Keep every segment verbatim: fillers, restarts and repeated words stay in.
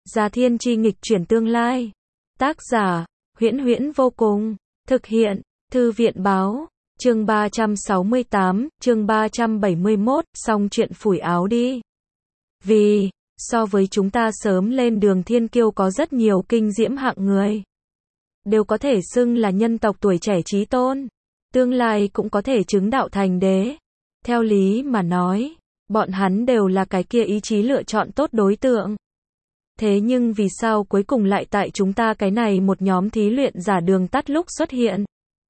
Gia Thiên Chi nghịch chuyển tương lai. Tác giả, Huyễn Huyễn vô cùng. Thực hiện, Thư viện báo. Chương ba trăm sáu mươi tám, chương ba trăm bảy mươi mốt, xong chuyện phủi áo đi. Vì, so với chúng ta sớm lên đường thiên kiêu có rất nhiều kinh diễm hạng người. Đều có thể xưng là nhân tộc tuổi trẻ chí tôn. Tương lai cũng có thể chứng đạo thành đế. Theo lý mà nói, bọn hắn đều là cái kia ý chí lựa chọn tốt đối tượng. Thế nhưng vì sao cuối cùng lại tại chúng ta cái này một nhóm thí luyện giả đường tắt lúc xuất hiện?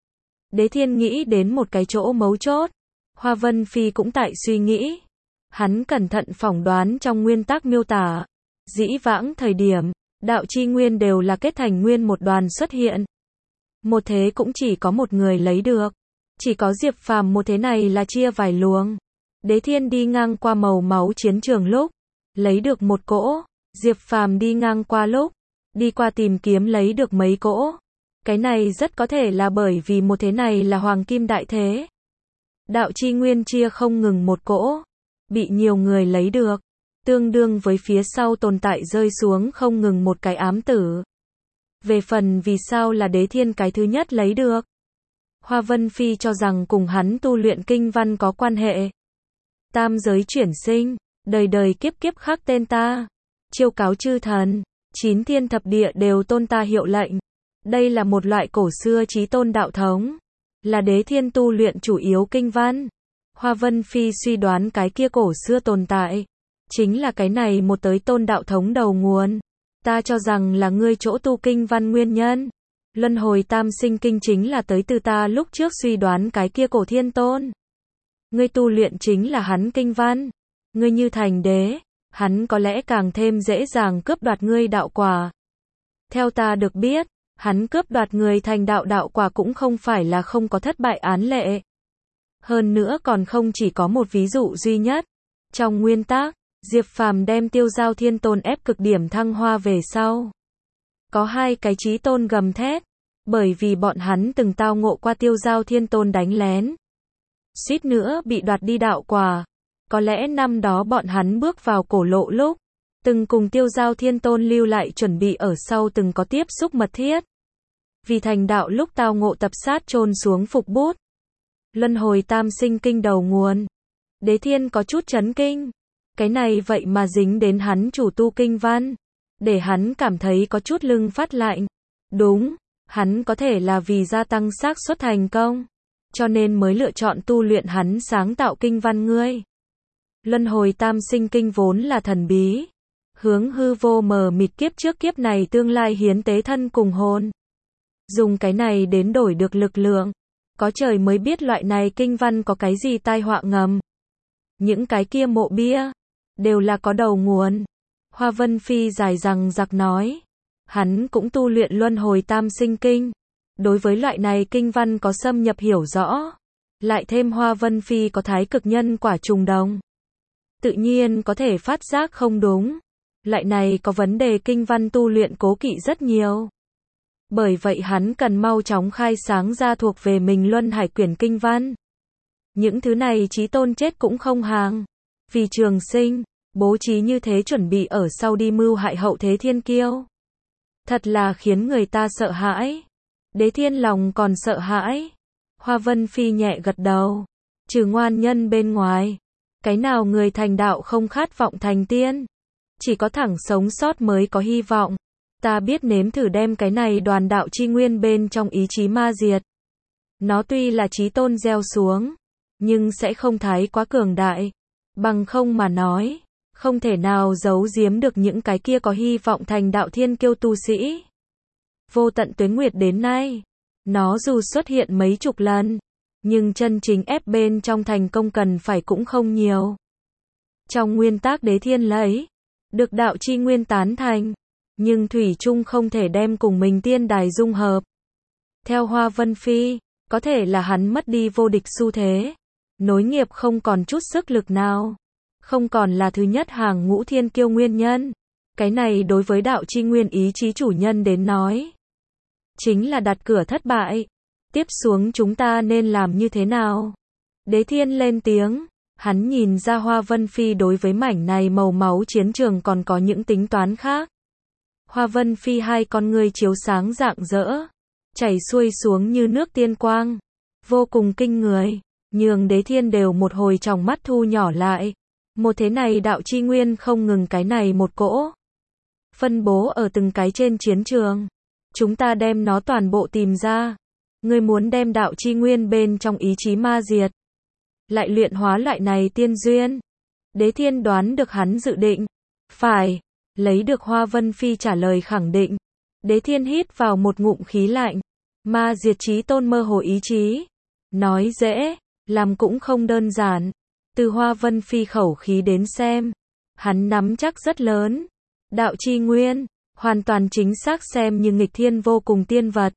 Đế Thiên nghĩ đến một cái chỗ mấu chốt. Hoa Vân Phi cũng tại suy nghĩ. Hắn cẩn thận phỏng đoán trong nguyên tắc miêu tả. Dĩ vãng thời điểm, đạo chi nguyên đều là kết thành nguyên một đoàn xuất hiện. Một thế cũng chỉ có một người lấy được. Chỉ có Diệp Phàm một thế này là chia vài luồng. Đế Thiên đi ngang qua màu máu chiến trường lúc, lấy được một cỗ. Diệp Phàm đi ngang qua lúc, đi qua tìm kiếm lấy được mấy cỗ. Cái này rất có thể là bởi vì một thế này là hoàng kim đại thế. Đạo chi nguyên chia không ngừng một cỗ, bị nhiều người lấy được, tương đương với phía sau tồn tại rơi xuống không ngừng một cái ám tử. Về phần vì sao là Đế Thiên cái thứ nhất lấy được, Hoa Vân Phi cho rằng cùng hắn tu luyện kinh văn có quan hệ. Tam giới chuyển sinh, đời đời kiếp kiếp khắc tên ta, chiêu cáo chư thần, chín thiên thập địa đều tôn ta hiệu lệnh. Đây là một loại cổ xưa chí tôn đạo thống, là Đế Thiên tu luyện chủ yếu kinh văn. Hoa Vân Phi suy đoán cái kia cổ xưa tồn tại, chính là cái này một tới tôn đạo thống đầu nguồn. Ta cho rằng là ngươi chỗ tu kinh văn nguyên nhân. Luân hồi tam sinh kinh chính là tới từ ta lúc trước suy đoán cái kia cổ thiên tôn. Ngươi tu luyện chính là hắn kinh văn. Ngươi như thành đế, hắn có lẽ càng thêm dễ dàng cướp đoạt ngươi đạo quả. Theo ta được biết, hắn cướp đoạt người thành đạo đạo quả cũng không phải là không có thất bại án lệ. Hơn nữa còn không chỉ có một ví dụ duy nhất. Trong nguyên tắc, Diệp Phàm đem Tiêu Giao Thiên Tôn ép cực điểm thăng hoa về sau. Có hai cái chí tôn gầm thét, bởi vì bọn hắn từng tao ngộ qua Tiêu Giao Thiên Tôn đánh lén. Suýt nữa bị đoạt đi đạo quả. Có lẽ năm đó bọn hắn bước vào cổ lộ lúc, từng cùng Tiêu Giao Thiên Tôn lưu lại chuẩn bị ở sau từng có tiếp xúc mật thiết. Vì thành đạo lúc tao ngộ tập sát chôn xuống phục bút. Luân hồi tam sinh kinh đầu nguồn. Đế Thiên có chút chấn kinh. Cái này vậy mà dính đến hắn chủ tu kinh văn. Để hắn cảm thấy có chút lưng phát lạnh. Đúng, hắn có thể là vì gia tăng xác suất thành công. Cho nên mới lựa chọn tu luyện hắn sáng tạo kinh văn ngươi. Luân hồi tam sinh kinh vốn là thần bí. Hướng hư vô mờ mịt kiếp trước kiếp này tương lai hiến tế thân cùng hồn. Dùng cái này đến đổi được lực lượng. Có trời mới biết loại này kinh văn có cái gì tai họa ngầm. Những cái kia mộ bia, đều là có đầu nguồn. Hoa Vân Phi dài rằng giặc nói. Hắn cũng tu luyện luân hồi tam sinh kinh. Đối với loại này kinh văn có xâm nhập hiểu rõ. Lại thêm Hoa Vân Phi có thái cực nhân quả trùng đồng. Tự nhiên có thể phát giác không đúng. Loại này có vấn đề kinh văn tu luyện cố kỵ rất nhiều. Bởi vậy hắn cần mau chóng khai sáng ra thuộc về mình luân hải quyển kinh văn. Những thứ này chí tôn chết cũng không hàng. Vì trường sinh, bố trí như thế chuẩn bị ở sau đi mưu hại hậu thế thiên kiêu. Thật là khiến người ta sợ hãi. Đế Thiên lòng còn sợ hãi. Hoa Vân Phi nhẹ gật đầu. Trừ ngoan nhân bên ngoài. Cái nào người thành đạo không khát vọng thành tiên. Chỉ có thẳng sống sót mới có hy vọng. Ta biết nếm thử đem cái này đoàn đạo chi nguyên bên trong ý chí ma diệt. Nó tuy là chí tôn gieo xuống, nhưng sẽ không thái quá cường đại. Bằng không mà nói, không thể nào giấu giếm được những cái kia có hy vọng thành đạo thiên kiêu tu sĩ. Vô tận tuế nguyệt đến nay, nó dù xuất hiện mấy chục lần, nhưng chân chính ép bên trong thành công cần phải cũng không nhiều. Trong nguyên tắc Đế Thiên lấy được đạo chi nguyên tán thành, nhưng thủy chung không thể đem cùng mình tiên đài dung hợp. Theo Hoa Vân Phi, có thể là hắn mất đi vô địch xu thế, nối nghiệp không còn chút sức lực nào, không còn là thứ nhất hàng ngũ thiên kiêu nguyên nhân. Cái này đối với đạo chi nguyên ý chí chủ nhân đến nói, chính là đặt cửa thất bại. Tiếp xuống chúng ta nên làm như thế nào? Đế Thiên lên tiếng. Hắn nhìn ra Hoa Vân Phi đối với mảnh này màu máu chiến trường còn có những tính toán khác. Hoa Vân Phi hai con ngươi chiếu sáng rạng rỡ, chảy xuôi xuống như nước tiên quang, vô cùng kinh người, nhường Đế Thiên đều một hồi tròng mắt thu nhỏ lại. Một thế này đạo chi nguyên không ngừng cái này một cỗ, phân bố ở từng cái trên chiến trường. Chúng ta đem nó toàn bộ tìm ra. Ngươi muốn đem đạo chi nguyên bên trong ý chí ma diệt, lại luyện hóa loại này tiên duyên. Đế Thiên đoán được hắn dự định. Phải. Lấy được Hoa Vân Phi trả lời khẳng định. Đế Thiên hít vào một ngụm khí lạnh. Ma diệt chí tôn mơ hồ ý chí. Nói dễ, làm cũng không đơn giản. Từ Hoa Vân Phi khẩu khí đến xem, hắn nắm chắc rất lớn. Đạo chi nguyên, hoàn toàn chính xác xem như nghịch thiên vô cùng tiên vật.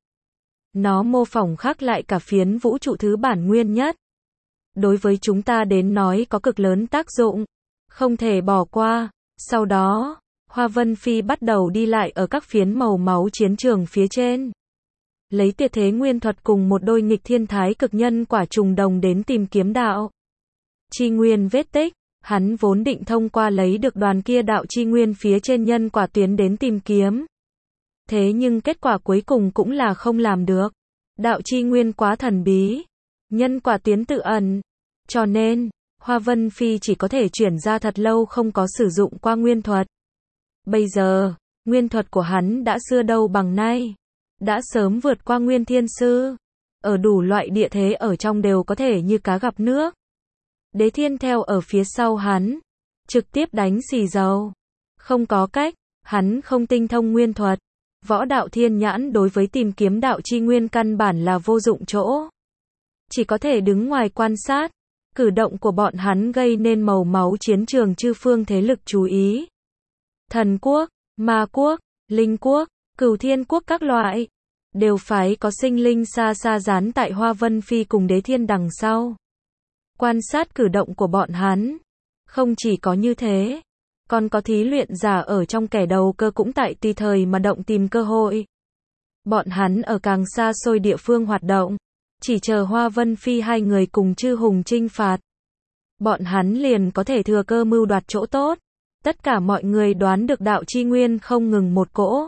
Nó mô phỏng khác lại cả phiến vũ trụ thứ bản nguyên nhất. Đối với chúng ta đến nói có cực lớn tác dụng, không thể bỏ qua. Sau đó, Hoa Vân Phi bắt đầu đi lại ở các phiến màu máu chiến trường phía trên. Lấy tuyệt thế nguyên thuật cùng một đôi nghịch thiên thái cực nhân quả trùng đồng đến tìm kiếm đạo chi nguyên vết tích. Hắn vốn định thông qua lấy được đoàn kia đạo chi nguyên phía trên nhân quả tuyến đến tìm kiếm. Thế nhưng kết quả cuối cùng cũng là không làm được. Đạo chi nguyên quá thần bí, nhân quả tuyến tự ẩn. Cho nên, Hoa Vân Phi chỉ có thể chuyển ra thật lâu không có sử dụng qua nguyên thuật. Bây giờ, nguyên thuật của hắn đã xưa đâu bằng nay. Đã sớm vượt qua nguyên thiên sư. Ở đủ loại địa thế ở trong đều có thể như cá gặp nước. Đế Thiên theo ở phía sau hắn, trực tiếp đánh xì dầu. Không có cách, hắn không tinh thông nguyên thuật. Võ đạo thiên nhãn đối với tìm kiếm đạo chi nguyên căn bản là vô dụng chỗ. Chỉ có thể đứng ngoài quan sát. Cử động của bọn hắn gây nên màu máu chiến trường chư phương thế lực chú ý. Thần quốc, ma quốc, linh quốc, cửu thiên quốc các loại, đều phải có sinh linh xa xa dán tại Hoa Vân Phi cùng Đế Thiên đằng sau. Quan sát cử động của bọn hắn. Không chỉ có như thế, còn có thí luyện giả ở trong kẻ đầu cơ cũng tại tùy thời mà động tìm cơ hội. Bọn hắn ở càng xa xôi địa phương hoạt động, chỉ chờ Hoa Vân Phi hai người cùng chư hùng chinh phạt. Bọn hắn liền có thể thừa cơ mưu đoạt chỗ tốt. Tất cả mọi người đoán được đạo chi nguyên không ngừng một cỗ.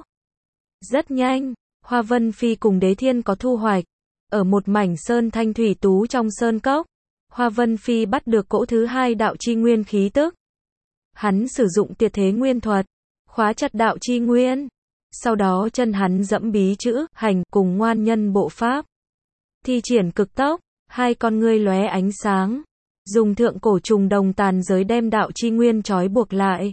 Rất nhanh, Hoa Vân Phi cùng Đế Thiên có thu hoạch. Ở một mảnh sơn thanh thủy tú trong sơn cốc, Hoa Vân Phi bắt được cỗ thứ hai đạo chi nguyên khí tức. Hắn sử dụng tuyệt thế nguyên thuật, khóa chặt đạo chi nguyên. Sau đó chân hắn dẫm bí chữ, hành, cùng ngoan nhân bộ pháp. Thi triển cực tốc, hai con ngươi lóe ánh sáng. Dùng thượng cổ trùng đồng tàn giới đem đạo chi nguyên trói buộc lại.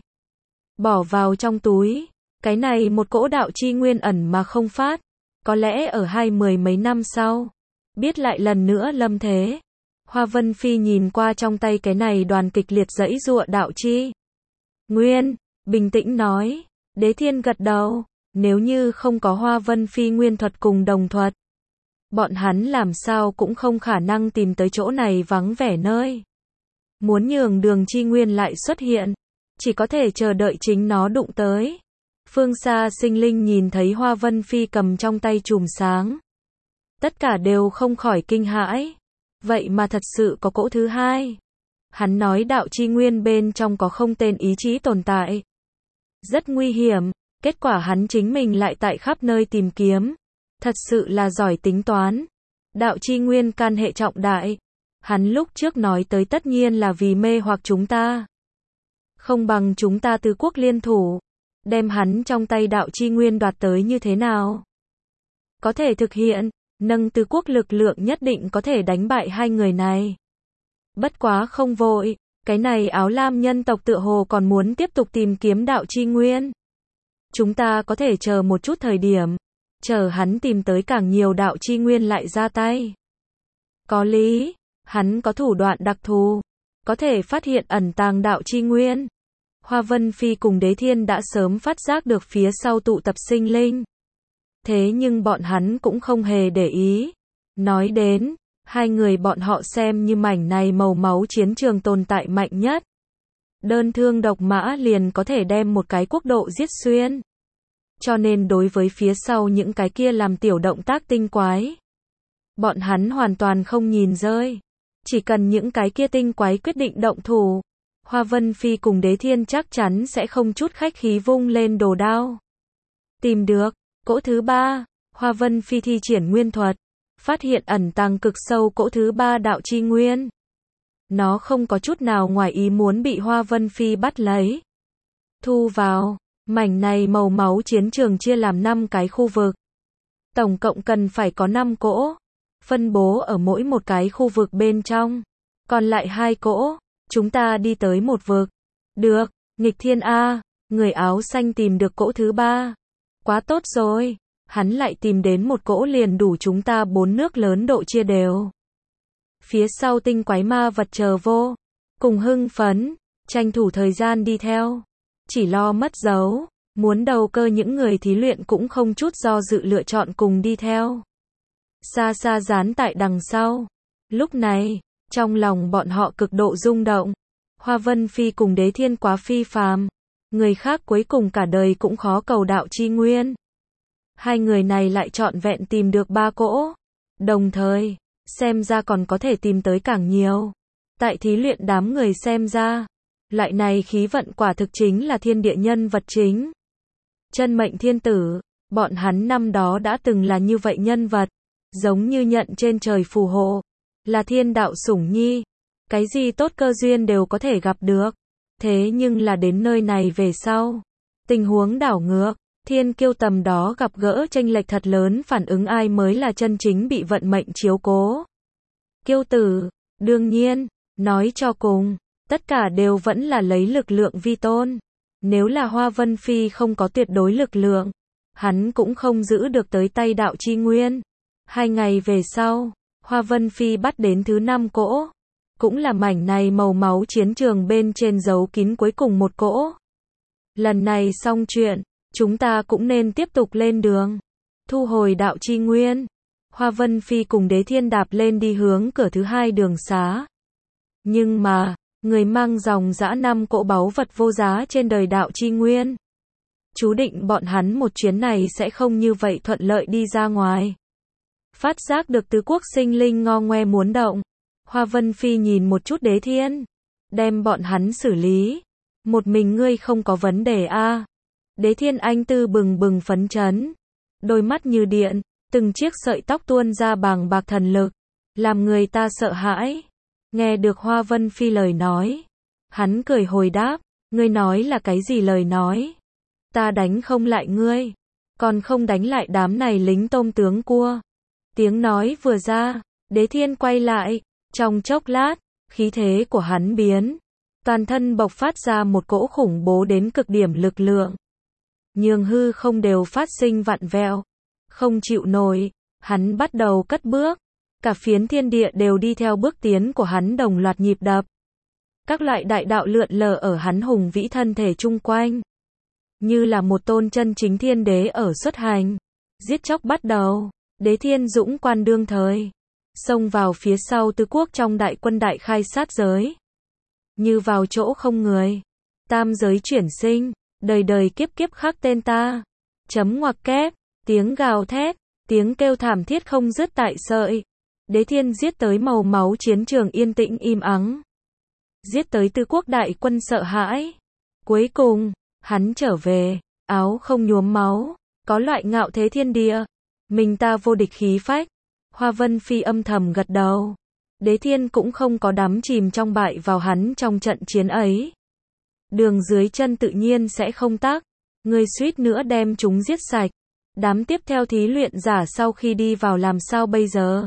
Bỏ vào trong túi. Cái này một cỗ đạo chi nguyên ẩn mà không phát. Có lẽ ở hai mười mấy năm sau, biết lại lần nữa lâm thế. Hoa Vân Phi nhìn qua trong tay cái này đoàn kịch liệt giãy giụa đạo chi nguyên, bình tĩnh nói. Đế Thiên gật đầu. Nếu như không có Hoa Vân Phi nguyên thuật cùng đồng thuật, bọn hắn làm sao cũng không khả năng tìm tới chỗ này vắng vẻ nơi. Muốn nhường đường chi nguyên lại xuất hiện, chỉ có thể chờ đợi chính nó đụng tới. Phương xa sinh linh nhìn thấy Hoa Vân Phi cầm trong tay chùm sáng. Tất cả đều không khỏi kinh hãi. Vậy mà thật sự có cỗ thứ hai. Hắn nói đạo chi nguyên bên trong có không tên ý chí tồn tại. Rất nguy hiểm, kết quả hắn chính mình lại tại khắp nơi tìm kiếm. Thật sự là giỏi tính toán. Đạo chi nguyên can hệ trọng đại. Hắn lúc trước nói tới tất nhiên là vì mê hoặc chúng ta. Không bằng chúng ta tứ quốc liên thủ. Đem hắn trong tay đạo chi nguyên đoạt tới như thế nào? Có thể thực hiện, nâng tứ quốc lực lượng nhất định có thể đánh bại hai người này. Bất quá không vội, cái này áo lam nhân tộc tựa hồ còn muốn tiếp tục tìm kiếm đạo chi nguyên. Chúng ta có thể chờ một chút thời điểm, chờ hắn tìm tới càng nhiều đạo chi nguyên lại ra tay. Có lý, hắn có thủ đoạn đặc thù, có thể phát hiện ẩn tàng đạo chi nguyên. Hoa Vân Phi cùng Đế Thiên đã sớm phát giác được phía sau tụ tập sinh linh. Thế nhưng bọn hắn cũng không hề để ý. Nói đến, hai người bọn họ xem như mảnh này màu máu chiến trường tồn tại mạnh nhất. Đơn thương độc mã liền có thể đem một cái quốc độ giết xuyên. Cho nên đối với phía sau những cái kia làm tiểu động tác tinh quái, bọn hắn hoàn toàn không nhìn rơi. Chỉ cần những cái kia tinh quái quyết định động thủ, Hoa Vân Phi cùng Đế Thiên chắc chắn sẽ không chút khách khí vung lên đồ đao. Tìm được cỗ thứ ba, Hoa Vân Phi thi triển nguyên thuật, phát hiện ẩn tàng cực sâu cỗ thứ ba đạo chi nguyên. Nó không có chút nào ngoài ý muốn bị Hoa Vân Phi bắt lấy. Thu vào, mảnh này màu máu chiến trường chia làm năm cái khu vực. Tổng cộng cần phải có năm cỗ, phân bố ở mỗi một cái khu vực bên trong. Còn lại hai cỗ, chúng ta đi tới một vực. Được, nghịch thiên A, người áo xanh tìm được cỗ thứ ba. Quá tốt rồi, hắn lại tìm đến một cỗ liền đủ chúng ta bốn nước lớn độ chia đều. Phía sau tinh quái ma vật chờ vô, cùng hưng phấn, tranh thủ thời gian đi theo. Chỉ lo mất dấu, muốn đầu cơ những người thí luyện cũng không chút do dự lựa chọn cùng đi theo. Xa xa dán tại đằng sau. Lúc này, trong lòng bọn họ cực độ rung động. Hoa Vân Phi cùng Đế Thiên quá phi phàm. Người khác cuối cùng cả đời cũng khó cầu đạo chi nguyên. Hai người này lại trọn vẹn tìm được ba cỗ. Đồng thời, xem ra còn có thể tìm tới càng nhiều. Tại thí luyện đám người xem ra, loại này khí vận quả thực chính là thiên địa nhân vật chính. Chân mệnh thiên tử, bọn hắn năm đó đã từng là như vậy nhân vật, giống như nhận trên trời phù hộ, là thiên đạo sủng nhi, cái gì tốt cơ duyên đều có thể gặp được. Thế nhưng là đến nơi này về sau, tình huống đảo ngược, thiên kiêu tầm đó gặp gỡ chênh lệch thật lớn, phản ứng ai mới là chân chính bị vận mệnh chiếu cố. Kiêu tử, đương nhiên, nói cho cùng, tất cả đều vẫn là lấy lực lượng vi tôn. Nếu là Hoa Vân Phi không có tuyệt đối lực lượng, hắn cũng không giữ được tới tay đạo chi nguyên. Hai ngày về sau, Hoa Vân Phi bắt đến thứ năm cỗ, cũng là mảnh này màu máu chiến trường bên trên giấu kín cuối cùng một cỗ. Lần này xong chuyện, chúng ta cũng nên tiếp tục lên đường, thu hồi đạo chi nguyên. Hoa Vân Phi cùng Đế Thiên đạp lên đi hướng cửa thứ hai đường xá. Nhưng mà, người mang dòng dã năm cỗ báu vật vô giá trên đời đạo chi nguyên. Chú định bọn hắn một chuyến này sẽ không như vậy thuận lợi đi ra ngoài. Phát giác được tứ quốc sinh linh ngo ngoe muốn động. Hoa Vân Phi nhìn một chút Đế Thiên. Đem bọn hắn xử lý. Một mình ngươi không có vấn đề a à. Đế Thiên anh tư bừng bừng phấn chấn. Đôi mắt như điện, từng chiếc sợi tóc tuôn ra bàng bạc thần lực. Làm người ta sợ hãi. Nghe được Hoa Vân Phi lời nói. Hắn cười hồi đáp. Ngươi nói là cái gì lời nói? Ta đánh không lại ngươi. Còn không đánh lại đám này lính tôm tướng cua. Tiếng nói vừa ra. Đế Thiên quay lại. Trong chốc lát, khí thế của hắn biến. Toàn thân bộc phát ra một cỗ khủng bố đến cực điểm lực lượng. Nhường hư không đều phát sinh vặn vẹo. Không chịu nổi. Hắn bắt đầu cất bước. Cả phiến thiên địa đều đi theo bước tiến của hắn đồng loạt nhịp đập. Các loại đại đạo lượn lờ ở hắn hùng vĩ thân thể chung quanh. Như là một tôn chân chính thiên đế ở xuất hành. Giết chóc bắt đầu. Đế Thiên dũng quan đương thời. Xông vào phía sau tứ quốc trong đại quân đại khai sát giới. Như vào chỗ không người. Tam giới chuyển sinh. Đời đời kiếp kiếp khắc tên ta. Chấm ngoặc kép. Tiếng gào thét. Tiếng kêu thảm thiết không dứt tại sợi. Đế Thiên giết tới màu máu chiến trường yên tĩnh im ắng. Giết tới tứ quốc đại quân sợ hãi. Cuối cùng, hắn trở về, áo không nhuốm máu, có loại ngạo thế thiên địa. Mình ta vô địch khí phách. Hoa Vân Phi âm thầm gật đầu. Đế Thiên cũng không có đắm chìm trong bại vào hắn trong trận chiến ấy. Đường dưới chân tự nhiên sẽ không tắc. Người suýt nữa đem chúng giết sạch. Đám tiếp theo thí luyện giả sau khi đi vào làm sao bây giờ?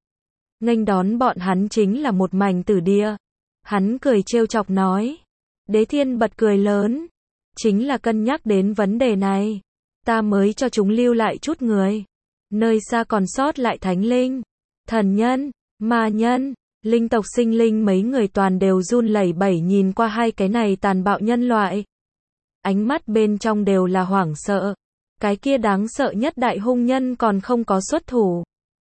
Nghênh đón bọn hắn chính là một mảnh tử địa. Hắn cười trêu chọc nói. Đế Thiên bật cười lớn. Chính là cân nhắc đến vấn đề này. Ta mới cho chúng lưu lại chút người. Nơi xa còn sót lại thánh linh, thần nhân, ma nhân, linh tộc sinh linh mấy người toàn đều run lẩy bẩy nhìn qua hai cái này tàn bạo nhân loại. Ánh mắt bên trong đều là hoảng sợ. Cái kia đáng sợ nhất đại hung nhân còn không có xuất thủ.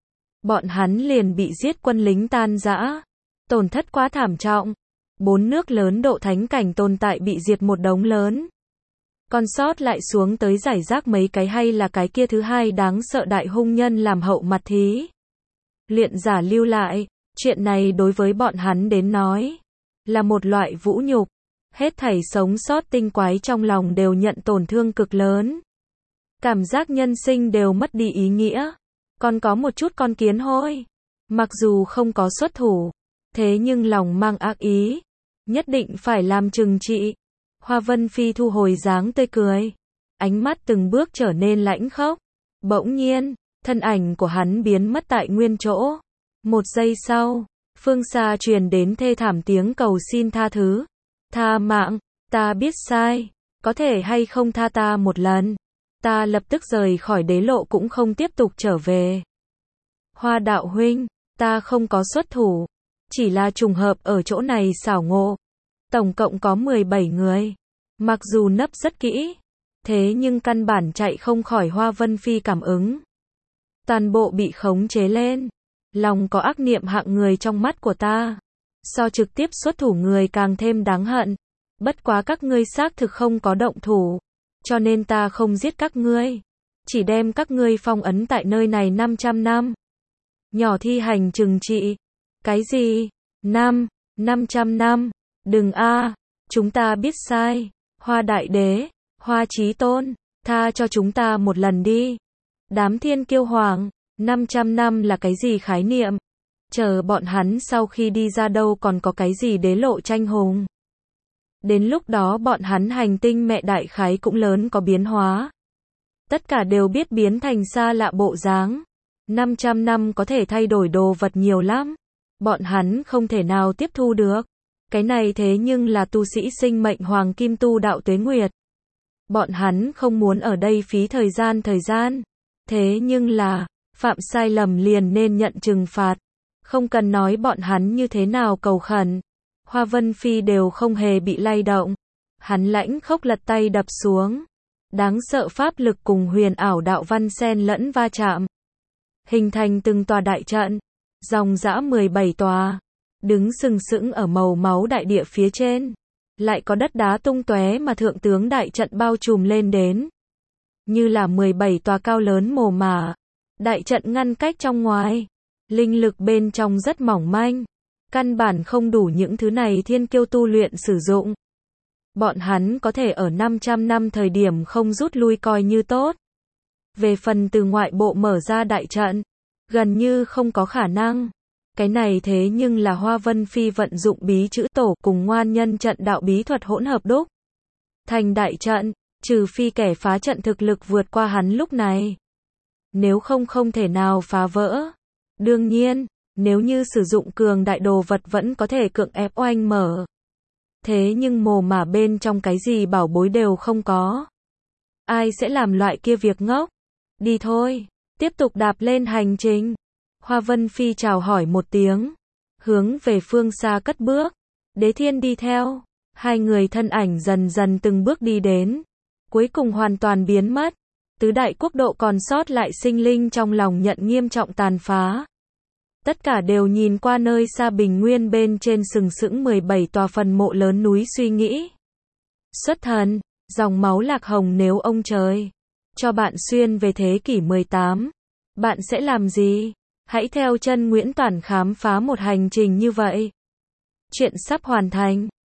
Bọn hắn liền bị giết quân lính tan rã. Tổn thất quá thảm trọng. Bốn nước lớn độ thánh cảnh tồn tại bị diệt một đống lớn. Còn sót lại xuống tới giải rác mấy cái hay là cái kia thứ hai đáng sợ đại hung nhân làm hậu mặt thí. Luyện giả lưu lại, chuyện này đối với bọn hắn đến nói, là một loại vũ nhục. Hết thảy sống sót tinh quái trong lòng đều nhận tổn thương cực lớn. Cảm giác nhân sinh đều mất đi ý nghĩa. Còn có một chút con kiến hôi. Mặc dù không có xuất thủ, thế nhưng lòng mang ác ý. Nhất định phải làm trừng trị. Hoa Vân Phi thu hồi dáng tươi cười. Ánh mắt từng bước trở nên lãnh khốc. Bỗng nhiên, thân ảnh của hắn biến mất tại nguyên chỗ. Một giây sau, phương xa truyền đến thê thảm tiếng cầu xin tha thứ. Tha mạng, ta biết sai. Có thể hay không tha ta một lần. Ta lập tức rời khỏi đế lộ cũng không tiếp tục trở về. Hoa đạo huynh, ta không có xuất thủ. Chỉ là trùng hợp ở chỗ này xảo ngộ. Tổng cộng có mười bảy người. Mặc dù nấp rất kỹ, thế nhưng căn bản chạy không khỏi Hoa Vân Phi cảm ứng. Toàn bộ bị khống chế lên. Lòng có ác niệm hạng người trong mắt của ta. So trực tiếp xuất thủ người càng thêm đáng hận. Bất quá các ngươi xác thực không có động thủ. Cho nên ta không giết các ngươi. Chỉ đem các ngươi phong ấn tại nơi này năm trăm năm. Nhỏ thi hành trừng trị. Cái gì? Năm, năm trăm năm. Đừng a, chúng ta biết sai. Hoa đại đế, Hoa chí tôn, tha cho chúng ta một lần đi. Đám thiên kiêu hoàng, năm trăm năm là cái gì khái niệm? Chờ bọn hắn sau khi đi ra đâu còn có cái gì đế lộ tranh hùng. Đến lúc đó bọn hắn hành tinh mẹ đại khái cũng lớn có biến hóa. Tất cả đều biết biến thành xa lạ bộ dáng. năm trăm năm có thể thay đổi đồ vật nhiều lắm. Bọn hắn không thể nào tiếp thu được. Cái này thế nhưng là tu sĩ sinh mệnh hoàng kim tu đạo tuế nguyệt. Bọn hắn không muốn ở đây phí thời gian thời gian. Thế nhưng là, phạm sai lầm liền nên nhận trừng phạt. Không cần nói bọn hắn như thế nào cầu khẩn. Hoa Vân Phi đều không hề bị lay động. Hắn lãnh khốc lật tay đập xuống. Đáng sợ pháp lực cùng huyền ảo đạo văn xen lẫn va chạm. Hình thành từng tòa đại trận. Dòng dã mười bảy tòa. Đứng sừng sững ở màu máu đại địa phía trên. Lại có đất đá tung tóe mà thượng tướng đại trận bao trùm lên đến. Như là mười bảy tòa cao lớn mồ mả. Đại trận ngăn cách trong ngoài. Linh lực bên trong rất mỏng manh. Căn bản không đủ những thứ này thiên kiêu tu luyện sử dụng. Bọn hắn có thể ở năm trăm năm thời điểm không rút lui coi như tốt. Về phần từ ngoại bộ mở ra đại trận, gần như không có khả năng. Cái này thế nhưng là Hoa Vân Phi vận dụng bí chữ tổ cùng ngoan nhân trận đạo bí thuật hỗn hợp đúc. Thành đại trận, trừ phi kẻ phá trận thực lực vượt qua hắn lúc này. Nếu không không thể nào phá vỡ. Đương nhiên, nếu như sử dụng cường đại đồ vật vẫn có thể cưỡng ép oanh mở. Thế nhưng mồ mả bên trong cái gì bảo bối đều không có. Ai sẽ làm loại kia việc ngốc? Đi thôi, tiếp tục đạp lên hành trình. Hoa Vân Phi chào hỏi một tiếng, hướng về phương xa cất bước. Đế Thiên đi theo, hai người thân ảnh dần dần từng bước đi đến, cuối cùng hoàn toàn biến mất. Tứ đại quốc độ còn sót lại sinh linh trong lòng nhận nghiêm trọng tàn phá. Tất cả đều nhìn qua nơi xa bình nguyên bên trên sừng sững mười bảy tòa phần mộ lớn núi suy nghĩ. Xuất thần, dòng máu lạc hồng nếu ông trời cho bạn xuyên về thế kỷ mười tám, bạn sẽ làm gì? Hãy theo chân Nguyễn Toản khám phá một hành trình như vậy. Chuyện sắp hoàn thành.